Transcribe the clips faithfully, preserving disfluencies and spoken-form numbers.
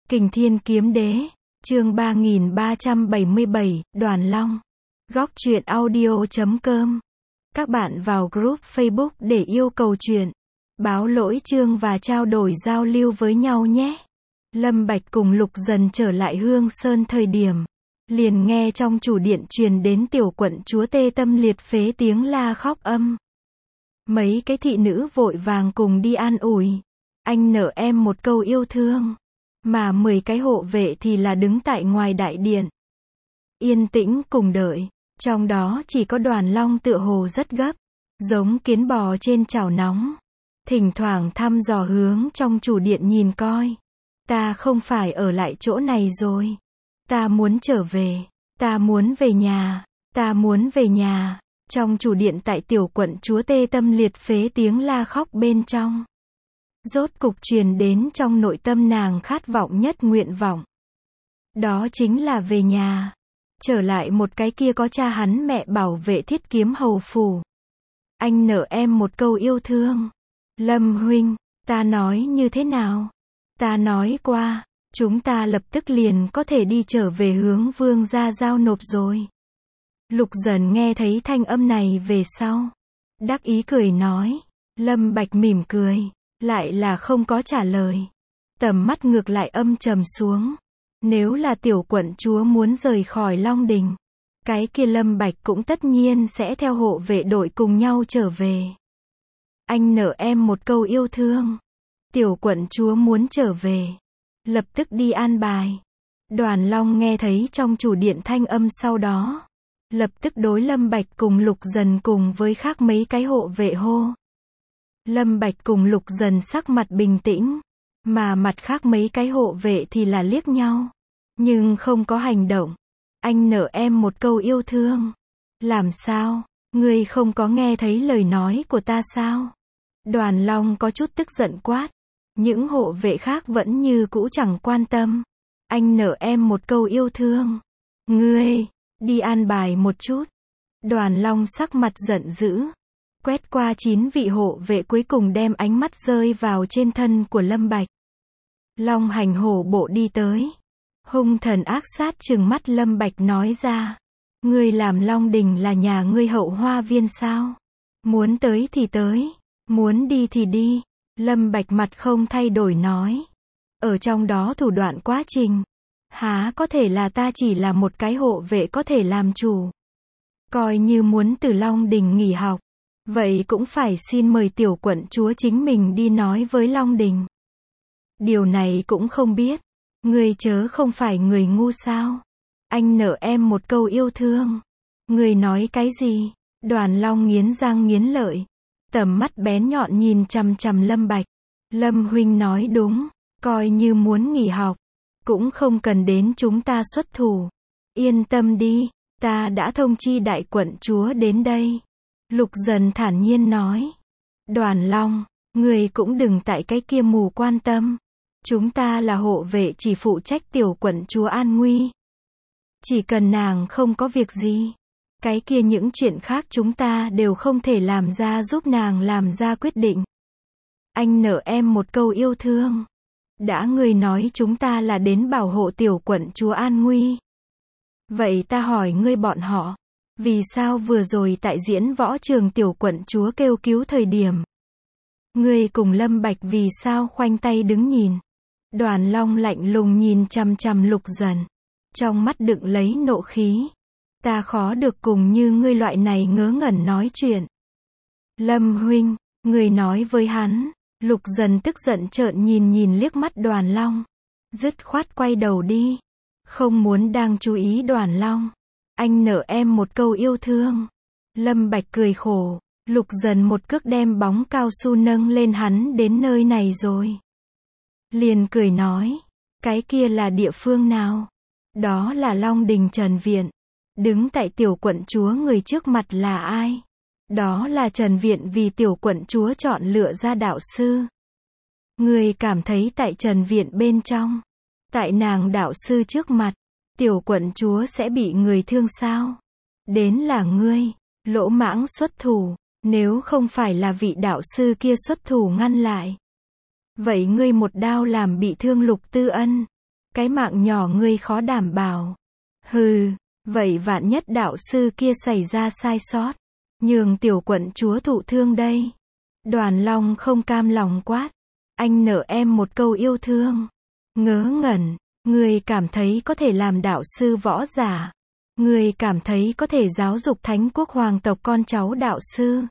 Kình Thiên Kiếm Đế, chương ba nghìn ba trăm bảy mươi bảy, Đoàn Long. Góc truyện audio chấm com. Các bạn vào group Facebook để yêu cầu truyện, báo lỗi chương và trao đổi giao lưu với nhau nhé. Lâm Bạch cùng Lục Dần trở lại Hương Sơn thời điểm, liền nghe trong chủ điện truyền đến tiểu quận chúa tê tâm liệt phế tiếng la khóc âm. Mấy cái thị nữ vội vàng cùng đi an ủi. Anh nợ em một câu yêu thương. Mà mười cái hộ vệ thì là đứng tại ngoài đại điện. Yên tĩnh cùng đợi. Trong đó chỉ có Đoàn Long tựa hồ rất gấp. Giống kiến bò trên chảo nóng. Thỉnh thoảng thăm dò hướng trong chủ điện nhìn coi. Ta không phải ở lại chỗ này rồi. Ta muốn trở về. Ta muốn về nhà. Ta muốn về nhà. Trong chủ điện tại tiểu quận chúa tê tâm liệt phế tiếng la khóc bên trong. Rốt cục truyền đến trong nội tâm nàng khát vọng nhất nguyện vọng. Đó chính là về nhà. Trở lại một cái kia có cha hắn mẹ bảo vệ thiết kiếm hầu phủ. Anh nợ em một câu yêu thương. Lâm huynh, ta nói như thế nào? Ta nói qua, chúng ta lập tức liền có thể đi trở về hướng vương gia giao nộp rồi. Lục Dần nghe thấy thanh âm này về sau. Đắc ý cười nói. Lâm Bạch mỉm cười. Lại là không có trả lời. Tầm mắt ngược lại âm trầm xuống. Nếu là tiểu quận chúa muốn rời khỏi Long Đình, cái kia Lâm Bạch cũng tất nhiên sẽ theo hộ vệ đội cùng nhau trở về. Anh nợ em một câu yêu thương. Tiểu quận chúa muốn trở về. Lập tức đi an bài. Đoàn Long nghe thấy trong chủ điện thanh âm sau đó. Lập tức đối Lâm Bạch cùng Lục Dần cùng với khác mấy cái hộ vệ hô. Lâm Bạch cùng Lục Dần sắc mặt bình tĩnh, mà mặt khác mấy cái hộ vệ thì là liếc nhau, nhưng không có hành động. Anh nợ em một câu yêu thương. Làm sao? Ngươi không có nghe thấy lời nói của ta sao? Đoàn Long có chút tức giận quát. Những hộ vệ khác vẫn như cũ chẳng quan tâm. Anh nợ em một câu yêu thương. Ngươi, đi an bài một chút. Đoàn Long sắc mặt giận dữ. Quét qua chín vị hộ vệ cuối cùng đem ánh mắt rơi vào trên thân của Lâm Bạch. Long hành hổ bộ đi tới. Hung thần ác sát trừng mắt Lâm Bạch nói ra. Ngươi làm Long Đình là nhà ngươi hậu hoa viên sao? Muốn tới thì tới. Muốn đi thì đi. Lâm Bạch mặt không thay đổi nói. Ở trong đó thủ đoạn quá trình. Há có thể là ta chỉ là một cái hộ vệ có thể làm chủ. Coi như muốn từ Long Đình nghỉ học. Vậy cũng phải xin mời tiểu quận chúa chính mình đi nói với Long Đình. Điều này cũng không biết. Ngươi chớ không phải người ngu sao? Anh nợ em một câu yêu thương. Ngươi nói cái gì? Đoàn Long nghiến răng nghiến lợi. Tầm mắt bén nhọn nhìn chằm chằm Lâm Bạch. Lâm huynh nói đúng. Coi như muốn nghỉ học. Cũng không cần đến chúng ta xuất thủ. Yên tâm đi. Ta đã thông chi đại quận chúa đến đây. Lục Dần thản nhiên nói. Đoàn Long, người cũng đừng tại cái kia mù quan tâm. Chúng ta là hộ vệ chỉ phụ trách tiểu quận chúa an nguy. Chỉ cần nàng không có việc gì. Cái kia những chuyện khác chúng ta đều không thể làm ra giúp nàng làm ra quyết định. Anh nợ em một câu yêu thương. Đã người nói chúng ta là đến bảo hộ tiểu quận chúa an nguy. Vậy ta hỏi ngươi bọn họ. Vì sao vừa rồi tại diễn võ trường tiểu quận chúa kêu cứu thời điểm. Ngươi cùng Lâm Bạch vì sao khoanh tay đứng nhìn. Đoàn Long lạnh lùng nhìn chằm chằm Lục Dần. Trong mắt đựng lấy nộ khí. Ta khó được cùng như ngươi loại này ngớ ngẩn nói chuyện. Lâm huynh, ngươi nói với hắn. Lục Dần tức giận trợn nhìn nhìn liếc mắt Đoàn Long. Dứt khoát quay đầu đi. Không muốn đang chú ý Đoàn Long. Anh nợ em một câu yêu thương. Lâm Bạch cười khổ. Lục Dần một cước đem bóng cao su nâng lên hắn đến nơi này rồi. Liền cười nói. Cái kia là địa phương nào? Đó là Long Đình Trần Viện. Đứng tại tiểu quận chúa người trước mặt là ai? Đó là Trần Viện vì tiểu quận chúa chọn lựa ra đạo sư. Người cảm thấy tại Trần Viện bên trong. Tại nàng đạo sư trước mặt. Tiểu quận chúa sẽ bị người thương sao? Đến là ngươi, lỗ mãng xuất thủ, nếu không phải là vị đạo sư kia xuất thủ ngăn lại. Vậy ngươi một đao làm bị thương Lục Tư Ân. cái mạng nhỏ ngươi khó đảm bảo. Hừ, vậy vạn nhất đạo sư kia xảy ra sai sót, nhường tiểu quận chúa thụ thương đây. Đoàn Long không cam lòng quát. Anh nợ em một câu yêu thương. Ngớ ngẩn, ngươi cảm thấy có thể làm đạo sư võ giả. Ngươi cảm thấy có thể giáo dục thánh quốc hoàng tộc con cháu đạo sư.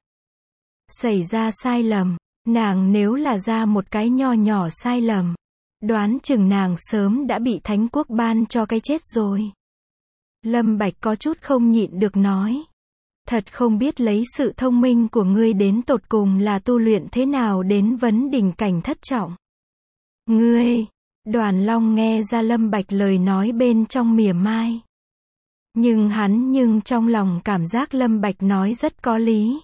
Xảy ra sai lầm, nàng nếu là ra một cái nho nhỏ sai lầm, đoán chừng nàng sớm đã bị thánh quốc ban cho cái chết rồi. Lâm Bạch có chút không nhịn được nói. Thật không biết lấy sự thông minh của ngươi đến tột cùng là tu luyện thế nào đến vấn đỉnh cảnh thất trọng. Ngươi, Đoàn Long nghe ra Lâm Bạch lời nói bên trong mỉa mai. Nhưng hắn nhưng trong lòng cảm giác Lâm Bạch nói rất có lý.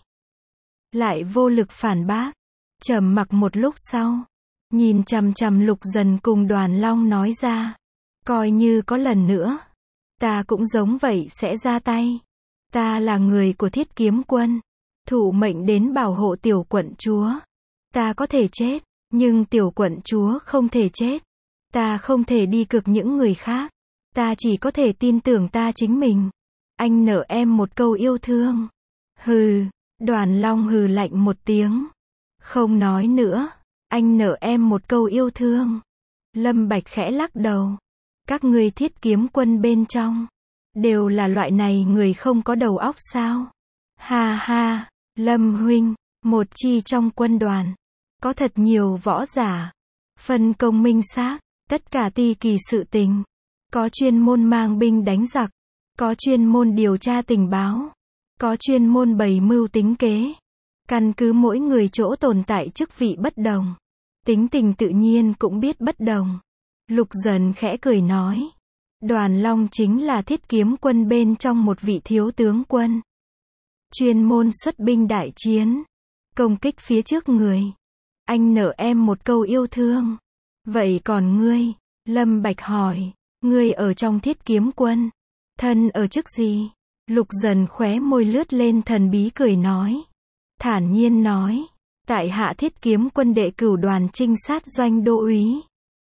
Lại vô lực phản bác. Trầm mặc một lúc sau, nhìn chằm chằm Lục Dần cùng Đoàn Long nói ra. Coi như có lần nữa, ta cũng giống vậy sẽ ra tay. Ta là người của Thiết Kiếm Quân, thụ mệnh đến bảo hộ tiểu quận chúa. Ta có thể chết, nhưng tiểu quận chúa không thể chết. Ta không thể đi cược những người khác. Ta chỉ có thể tin tưởng ta chính mình. Anh nợ em một câu yêu thương. Hừ, Đoàn Long hừ lạnh một tiếng. Không nói nữa. Anh nợ em một câu yêu thương. Lâm Bạch khẽ lắc đầu. Các ngươi Thiết Kiếm Quân bên trong đều là loại này người không có đầu óc sao? Ha ha, Lâm huynh, một chi trong quân đoàn có thật nhiều võ giả, phân công minh xác, tất cả ti kỳ sự tình, có chuyên môn mang binh đánh giặc, có chuyên môn điều tra tình báo, có chuyên môn bày mưu tính kế. Căn cứ mỗi người chỗ tồn tại chức vị bất đồng, tính tình tự nhiên cũng biết bất đồng. Lục Dần khẽ cười nói. Đoàn Long chính là Thiết Kiếm Quân bên trong một vị thiếu tướng quân. Chuyên môn xuất binh đại chiến, công kích phía trước người. Anh nợ em một câu yêu thương. Vậy còn ngươi? Lâm Bạch hỏi. Ngươi ở trong Thiết Kiếm Quân, thân ở chức gì? Lục Dần khóe môi lướt lên thần bí cười nói. Thản nhiên nói. Tại hạ Thiết Kiếm Quân đệ cửu đoàn trinh sát doanh đô úy.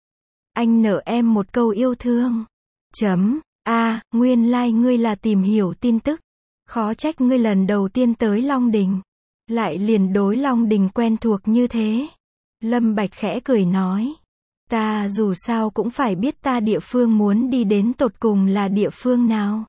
Anh nợ em một câu yêu thương. Chấm, a, à, nguyên lai like ngươi là tìm hiểu tin tức. Khó trách ngươi lần đầu tiên tới Long Đình, lại liền đối Long Đình quen thuộc như thế. Lâm Bạch khẽ cười nói. Ta dù sao cũng phải biết ta địa phương muốn đi đến tột cùng là địa phương nào.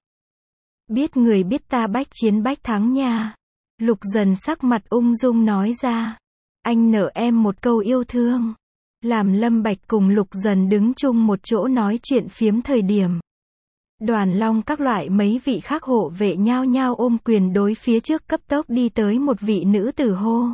Biết người biết ta bách chiến bách thắng nha. Lục Dần sắc mặt ung dung nói ra. Anh nợ em một câu yêu thương. Làm Lâm Bạch cùng Lục Dần đứng chung một chỗ nói chuyện phiếm thời điểm. Đoàn Long các loại mấy vị khác hộ vệ nhao nhao ôm quyền đối phía trước cấp tốc đi tới một vị nữ tử hô.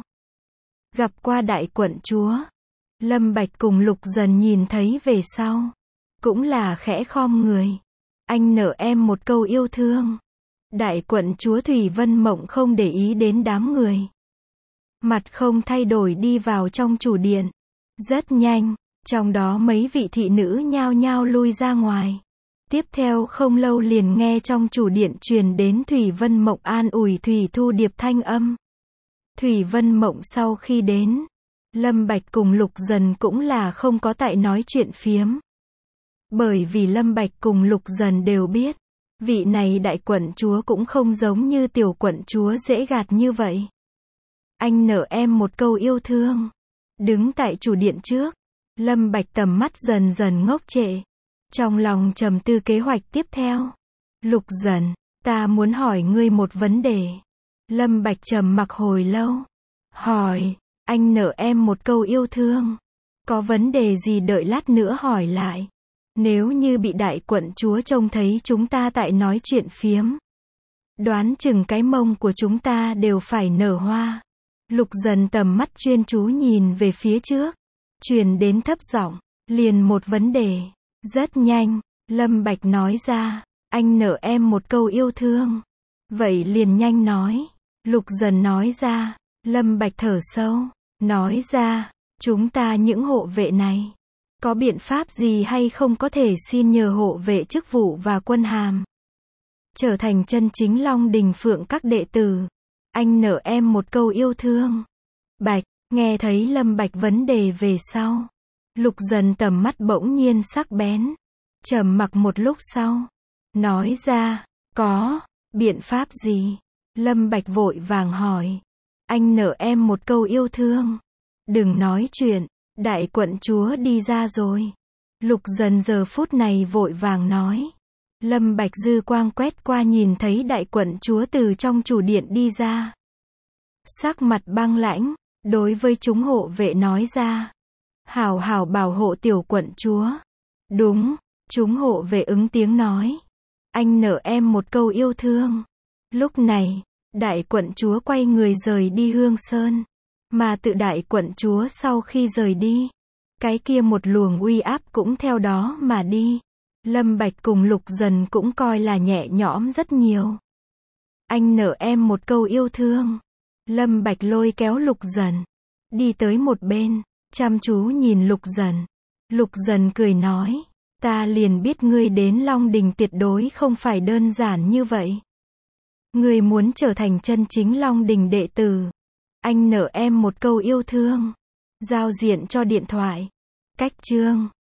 Gặp qua đại quận chúa. Lâm Bạch cùng Lục Dần nhìn thấy về sau. Cũng là khẽ khom người. Anh nợ em một câu yêu thương. Đại quận chúa Thủy Vân Mộng không để ý đến đám người. Mặt không thay đổi đi vào trong chủ điện. Rất nhanh, trong đó mấy vị thị nữ nhao nhao lui ra ngoài. Tiếp theo không lâu liền nghe trong chủ điện truyền đến Thủy Vân Mộng an ủi Thủy Thu Điệp thanh âm. Thủy Vân Mộng sau khi đến, Lâm Bạch cùng Lục Dần cũng là không có tại nói chuyện phiếm. Bởi vì Lâm Bạch cùng Lục Dần đều biết, vị này đại quận chúa cũng không giống như tiểu quận chúa dễ gạt như vậy. Anh nợ em một câu yêu thương. Đứng tại chủ điện trước, Lâm Bạch tầm mắt dần dần ngốc trệ. Trong lòng trầm tư kế hoạch tiếp theo. Lục Dần, ta muốn hỏi ngươi một vấn đề. Lâm Bạch trầm mặc hồi lâu. Hỏi, anh nợ em một câu yêu thương. Có vấn đề gì đợi lát nữa hỏi lại. Nếu như bị đại quận chúa trông thấy chúng ta tại nói chuyện phiếm, đoán chừng cái mông của chúng ta đều phải nở hoa. Lục Dần tầm mắt chuyên chú nhìn về phía trước. Truyền đến thấp giọng, liền một vấn đề. Rất nhanh, Lâm Bạch nói ra. Anh nợ em một câu yêu thương. Vậy liền nhanh nói. Lục Dần nói ra. Lâm Bạch thở sâu. Nói ra. Chúng ta những hộ vệ này, có biện pháp gì hay không có thể xin nhờ hộ vệ chức vụ và quân hàm, trở thành chân chính Long Đình Phượng các đệ tử. Anh nợ em một câu yêu thương. Bạch, nghe thấy Lâm Bạch vấn đề về sau. Lục Dần tầm mắt bỗng nhiên sắc bén. Trầm mặc một lúc sau, nói ra, có, biện pháp gì? Lâm Bạch vội vàng hỏi. Anh nợ em một câu yêu thương. Đừng nói chuyện, đại quận chúa đi ra rồi. Lục Dần giờ phút này vội vàng nói. Lâm Bạch dư quang quét qua nhìn thấy đại quận chúa từ trong chủ điện đi ra. Sắc mặt băng lãnh, đối với chúng hộ vệ nói ra. Hảo hảo bảo hộ tiểu quận chúa. Đúng, chúng hộ vệ ứng tiếng nói. Anh nợ em một câu yêu thương. Lúc này, đại quận chúa quay người rời đi Hương Sơn. Mà tự đại quận chúa sau khi rời đi, cái kia một luồng uy áp cũng theo đó mà đi. Lâm Bạch cùng Lục Dần cũng coi là nhẹ nhõm rất nhiều. Anh nợ em một câu yêu thương. Lâm Bạch lôi kéo Lục Dần, đi tới một bên, chăm chú nhìn Lục Dần. Lục Dần cười nói, ta liền biết ngươi đến Long Đình tuyệt đối không phải đơn giản như vậy. Ngươi muốn trở thành chân chính Long Đình đệ tử. Anh nợ em một câu yêu thương. Giao diện cho điện thoại. Cách chương